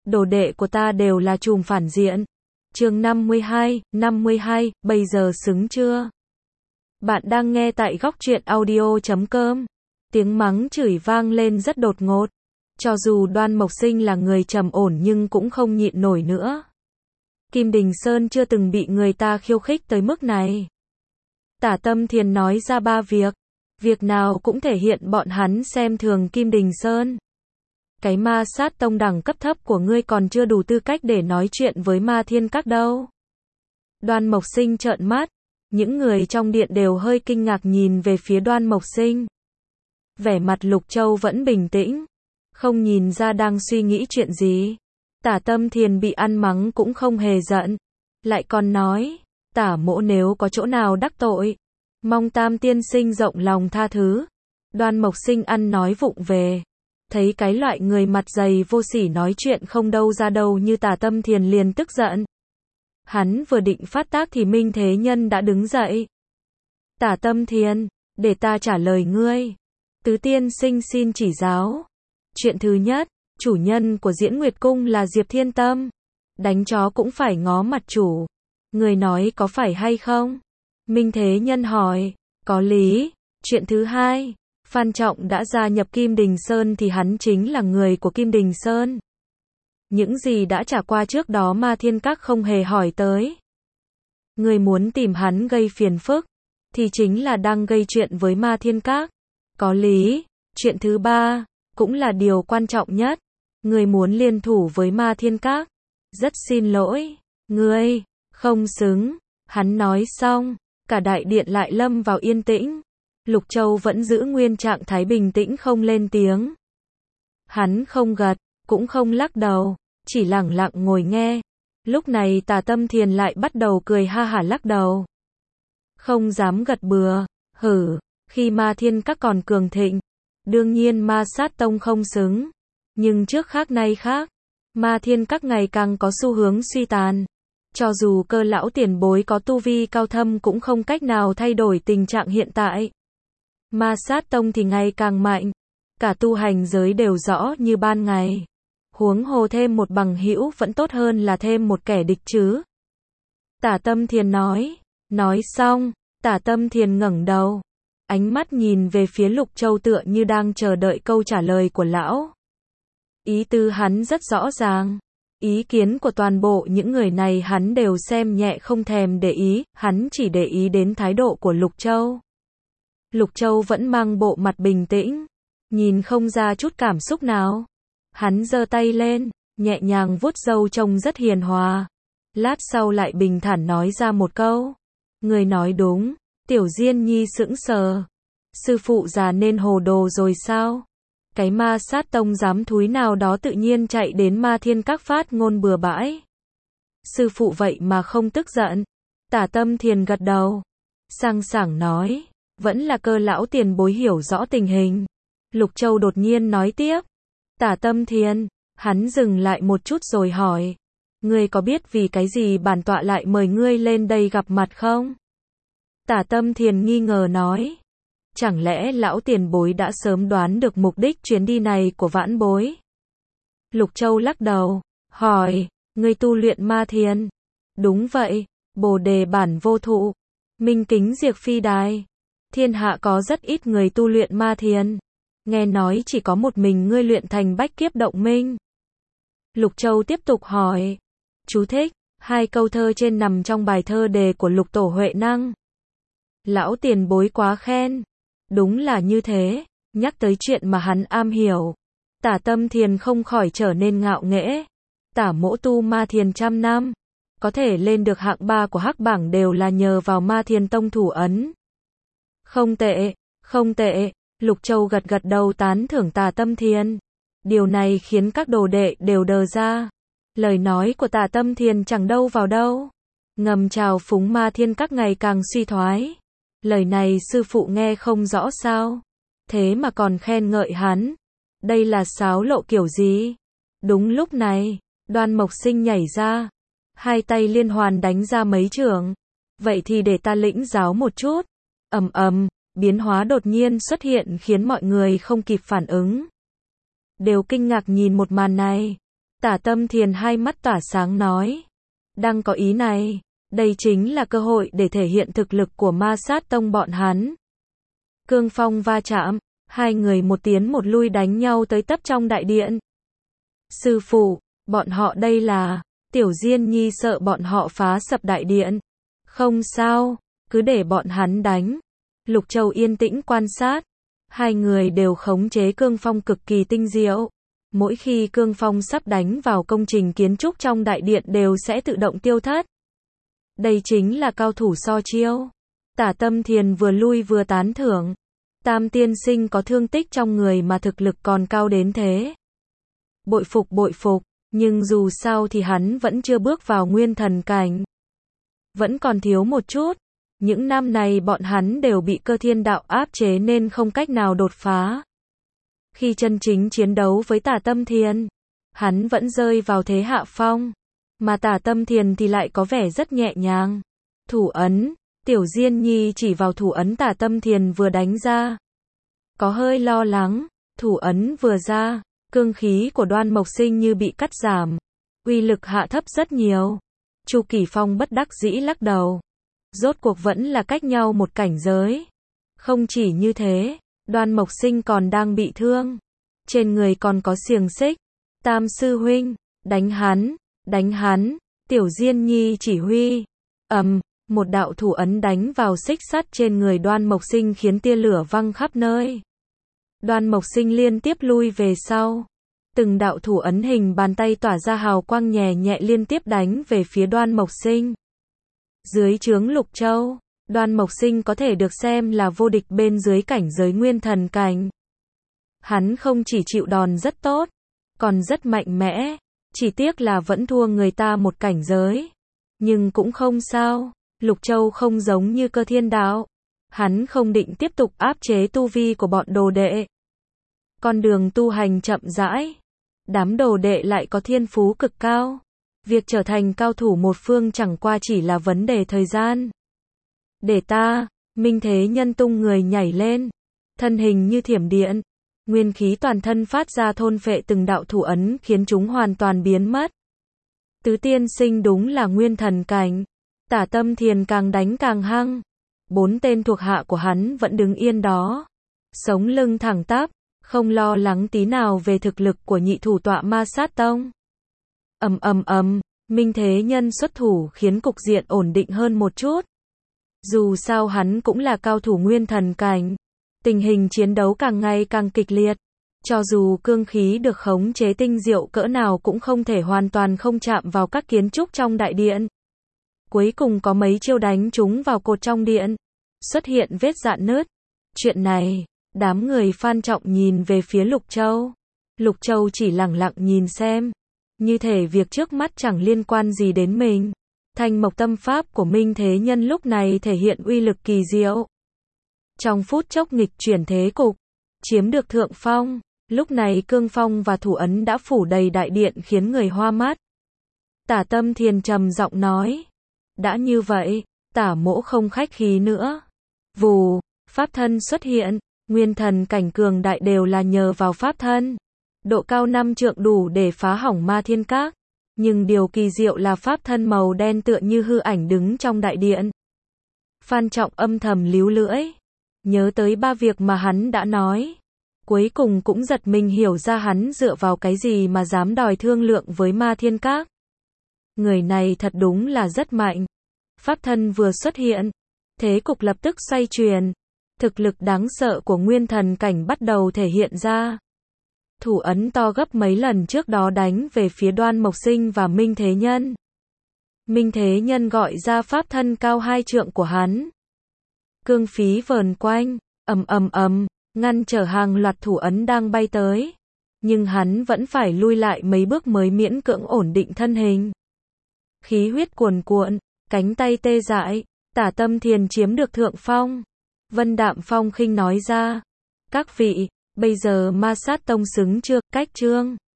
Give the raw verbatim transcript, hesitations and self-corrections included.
đồ đệ của ta đều là trùm phản diện. Chương năm mươi hai, năm mươi hai, bây giờ xứng chưa? Bạn đang nghe tại góc truyện audio chấm com. Tiếng mắng chửi vang lên rất đột ngột. Cho dù Đoan Mộc Sinh là người trầm ổn nhưng cũng không nhịn nổi nữa. Kim Đình Sơn chưa từng bị người ta khiêu khích tới mức này. Tả Tâm Thiền nói ra ba việc. Việc nào cũng thể hiện bọn hắn xem thường Kim Đình Sơn. Cái ma sát tông đẳng cấp thấp của ngươi còn chưa đủ tư cách để nói chuyện với ma thiên các đâu. Đoan Mộc Sinh trợn mắt. Những người trong điện đều hơi kinh ngạc nhìn về phía Đoan Mộc Sinh. Vẻ mặt Lục Châu vẫn bình tĩnh. Không nhìn ra đang suy nghĩ chuyện gì. Tả Tâm Thiền bị ăn mắng cũng không hề giận. Lại còn nói, tả mỗ nếu có chỗ nào đắc tội, mong Tam tiên sinh rộng lòng tha thứ. Đoan Mộc Sinh ăn nói vụng về. Thấy cái loại người mặt dày vô sỉ nói chuyện không đâu ra đâu như Tả Tâm Thiền liền tức giận. Hắn vừa định phát tác thì Minh Thế Nhân đã đứng dậy. Tả Tâm Thiền, để ta trả lời ngươi. Tứ tiên sinh xin chỉ giáo. Chuyện thứ nhất, chủ nhân của Diễn Nguyệt Cung là Diệp Thiên Tâm. Đánh chó cũng phải ngó mặt chủ. Người nói có phải hay không? Minh Thế Nhân hỏi. Có lý. Chuyện thứ hai, Phan Trọng đã gia nhập Kim Đình Sơn thì hắn chính là người của Kim Đình Sơn. Những gì đã trả qua trước đó Ma Thiên Các không hề hỏi tới. Người muốn tìm hắn gây phiền phức, thì chính là đang gây chuyện với Ma Thiên Các. Có lý. Chuyện thứ ba, cũng là điều quan trọng nhất. Người muốn liên thủ với Ma Thiên Các. Rất xin lỗi, ngươi không xứng. Hắn nói xong, cả đại điện lại lâm vào yên tĩnh. Lục Châu vẫn giữ nguyên trạng thái bình tĩnh không lên tiếng. Hắn không gật, cũng không lắc đầu, chỉ lẳng lặng ngồi nghe. Lúc này Tả Tâm Thiền lại bắt đầu cười ha hả lắc đầu. Không dám gật bừa, hử, khi Ma Thiên Các còn cường thịnh, đương nhiên Ma Sát Tông không xứng. Nhưng trước khác nay khác, Ma Thiên Các ngày càng có xu hướng suy tàn. Cho dù Cơ lão tiền bối có tu vi cao thâm cũng không cách nào thay đổi tình trạng hiện tại. Ma Sát Tông thì ngày càng mạnh, cả tu hành giới đều rõ như ban ngày. Huống hồ thêm một bằng hữu vẫn tốt hơn là thêm một kẻ địch chứ. Tả Tâm Thiền nói. Nói xong, Tả Tâm Thiền ngẩng đầu. Ánh mắt nhìn về phía Lục Châu tựa như đang chờ đợi câu trả lời của lão. Ý tư hắn rất rõ ràng. Ý kiến của toàn bộ những người này hắn đều xem nhẹ không thèm để ý, hắn chỉ để ý đến thái độ của Lục Châu. Lục Châu vẫn mang bộ mặt bình tĩnh, nhìn không ra chút cảm xúc nào. Hắn giơ tay lên, nhẹ nhàng vuốt râu trông rất hiền hòa. Lát sau lại bình thản nói ra một câu. Người nói đúng. Tiểu Diên Nhi sững sờ. Sư phụ già nên hồ đồ rồi sao? Cái Ma Sát Tông dám thúi nào đó tự nhiên chạy đến Ma Thiên Các phát ngôn bừa bãi. Sư phụ vậy mà không tức giận. Tả Tâm Thiền gật đầu. Sang sảng nói. Vẫn là Cơ lão tiền bối hiểu rõ tình hình. Lục Châu đột nhiên nói tiếp. Tả Tâm Thiền, hắn dừng lại một chút rồi hỏi. Ngươi có biết vì cái gì bản tọa lại mời ngươi lên đây gặp mặt không? Tả Tâm Thiền nghi ngờ nói. Chẳng lẽ lão tiền bối đã sớm đoán được mục đích chuyến đi này của vãn bối? Lục Châu lắc đầu, hỏi, ngươi tu luyện ma thiền? Đúng vậy, Bồ Đề bản vô thụ, minh kính diệt phi đài. Thiên hạ có rất ít người tu luyện ma thiền. Nghe nói chỉ có một mình ngươi luyện thành bách kiếp động minh. Lục Châu tiếp tục hỏi. Chú thích, hai câu thơ trên nằm trong bài thơ đề của Lục Tổ Huệ Năng. Lão tiền bối quá khen. Đúng là như thế, nhắc tới chuyện mà hắn am hiểu. Tả Tâm Thiền không khỏi trở nên ngạo nghễ. Tả mỗ tu ma thiền trăm năm. Có thể lên được hạng ba của hắc bảng đều là nhờ vào Ma Thiền Tông thủ ấn. Không tệ, không tệ. Lục Châu gật gật đầu tán thưởng Tả Tâm Thiền. Điều này khiến các đồ đệ đều đờ ra. Lời nói của Tả Tâm Thiền chẳng đâu vào đâu. Ngầm trào phúng Ma Thiên Các ngày càng suy thoái. Lời này sư phụ nghe không rõ sao. Thế mà còn khen ngợi hắn. Đây là sáo lộ kiểu gì? Đúng lúc này, Đoan Mộc Sinh nhảy ra. Hai tay liên hoàn đánh ra mấy chưởng. Vậy thì để ta lĩnh giáo một chút. Ầm ầm, biến hóa đột nhiên xuất hiện khiến mọi người không kịp phản ứng. Đều kinh ngạc nhìn một màn này. Tả Tâm Thiền hai mắt tỏa sáng nói. Đang có ý này, đây chính là cơ hội để thể hiện thực lực của Ma Sát Tông bọn hắn. Cương phong va chạm, hai người một tiến một lui đánh nhau tới tấp trong đại điện. Sư phụ, bọn họ đây là, Tiểu Diên Nhi sợ bọn họ phá sập đại điện. Không sao, cứ để bọn hắn đánh. Lục Châu yên tĩnh quan sát. Hai người đều khống chế cương phong cực kỳ tinh diệu. Mỗi khi cương phong sắp đánh vào công trình kiến trúc trong đại điện đều sẽ tự động tiêu thất. Đây chính là cao thủ so chiêu. Tả Tâm Thiền vừa lui vừa tán thưởng. Tam tiên sinh có thương tích trong người mà thực lực còn cao đến thế. Bội phục bội phục, nhưng dù sao thì hắn vẫn chưa bước vào nguyên thần cảnh. Vẫn còn thiếu một chút. Những năm này bọn hắn đều bị cơ thiên đạo áp chế nên không cách nào đột phá. Khi chân chính chiến đấu với Tả Tâm Thiền, hắn vẫn rơi vào thế hạ phong. Mà Tả Tâm Thiền thì lại có vẻ rất nhẹ nhàng. Thủ ấn, Tiểu Diên Nhi chỉ vào thủ ấn Tả Tâm Thiền vừa đánh ra. Có hơi lo lắng, thủ ấn vừa ra, cương khí của Đoan Mộc Sinh như bị cắt giảm. Uy lực hạ thấp rất nhiều. Chu Kỳ Phong bất đắc dĩ lắc đầu. Rốt cuộc vẫn là cách nhau một cảnh giới. Không chỉ như thế, Đoan Mộc Sinh còn đang bị thương. Trên người còn có xiềng xích. Tam sư huynh, đánh hắn, đánh hắn, Tiểu Diên Nhi chỉ huy. Ầm, một đạo thủ ấn đánh vào xích sắt trên người Đoan Mộc Sinh khiến tia lửa văng khắp nơi. Đoan Mộc Sinh liên tiếp lui về sau. Từng đạo thủ ấn hình bàn tay tỏa ra hào quang nhẹ nhẹ liên tiếp đánh về phía Đoan Mộc Sinh. Dưới trướng Lục Châu, Đoan Mộc Sinh có thể được xem là vô địch bên dưới cảnh giới nguyên thần cảnh. Hắn không chỉ chịu đòn rất tốt, còn rất mạnh mẽ, chỉ tiếc là vẫn thua người ta một cảnh giới. Nhưng cũng không sao, Lục Châu không giống như Cơ Thiên Đạo. Hắn không định tiếp tục áp chế tu vi của bọn đồ đệ. Con đường tu hành chậm rãi, đám đồ đệ lại có thiên phú cực cao. Việc trở thành cao thủ một phương chẳng qua chỉ là vấn đề thời gian. Để ta, Minh Thế Nhân tung người nhảy lên, thân hình như thiểm điện, nguyên khí toàn thân phát ra thôn phệ từng đạo thủ ấn khiến chúng hoàn toàn biến mất. Tứ tiên sinh đúng là nguyên thần cảnh. Tả Tâm Thiền càng đánh càng hăng. Bốn tên thuộc hạ của hắn vẫn đứng yên đó, sống lưng thẳng tắp, không lo lắng tí nào về thực lực của nhị thủ tọa Ma Sát Tông. Ầm ầm ầm, Minh Thế Nhân xuất thủ khiến cục diện ổn định hơn một chút. Dù sao hắn cũng là cao thủ nguyên thần cảnh, tình hình chiến đấu càng ngày càng kịch liệt. Cho dù cương khí được khống chế tinh diệu cỡ nào cũng không thể hoàn toàn không chạm vào các kiến trúc trong đại điện. Cuối cùng có mấy chiêu đánh chúng vào cột trong điện, xuất hiện vết rạn nứt. Chuyện này, đám người Phan Trọng nhìn về phía Lục Châu. Lục Châu chỉ lẳng lặng nhìn xem, như thể việc trước mắt chẳng liên quan gì đến mình. Thanh Mộc Tâm Pháp của Minh Thế Nhân lúc này thể hiện uy lực kỳ diệu. Trong phút chốc nghịch chuyển thế cục, chiếm được thượng phong. Lúc này cương phong và thủ ấn đã phủ đầy đại điện khiến người hoa mắt. Tả Tâm Thiền trầm giọng nói. Đã như vậy, Tả mỗ không khách khí nữa. Vù, pháp thân xuất hiện, nguyên thần cảnh cường đại đều là nhờ vào pháp thân. Độ cao năm trượng đủ để phá hỏng Ma Thiên Các. Nhưng điều kỳ diệu là pháp thân màu đen tựa như hư ảnh đứng trong đại điện. Phan Trọng âm thầm líu lưỡi. Nhớ tới ba việc mà hắn đã nói. Cuối cùng cũng giật mình hiểu ra hắn dựa vào cái gì mà dám đòi thương lượng với Ma Thiên Các. Người này thật đúng là rất mạnh. Pháp thân vừa xuất hiện, thế cục lập tức xoay chuyển. Thực lực đáng sợ của nguyên thần cảnh bắt đầu thể hiện ra. Thủ ấn to gấp mấy lần trước đó đánh về phía Đoan Mộc Sinh và Minh Thế Nhân. Minh Thế Nhân gọi ra pháp thân cao hai trượng của hắn. Cương phí vờn quanh, ầm ầm ầm, ngăn trở hàng loạt thủ ấn đang bay tới. Nhưng hắn vẫn phải lui lại mấy bước mới miễn cưỡng ổn định thân hình. Khí huyết cuồn cuộn, cánh tay tê dại, Tả Tâm Thiền chiếm được thượng phong. Vân Đạm Phong khinh nói ra. Các vị, bây giờ Ma Sát Tông xứng chưa, cách trương.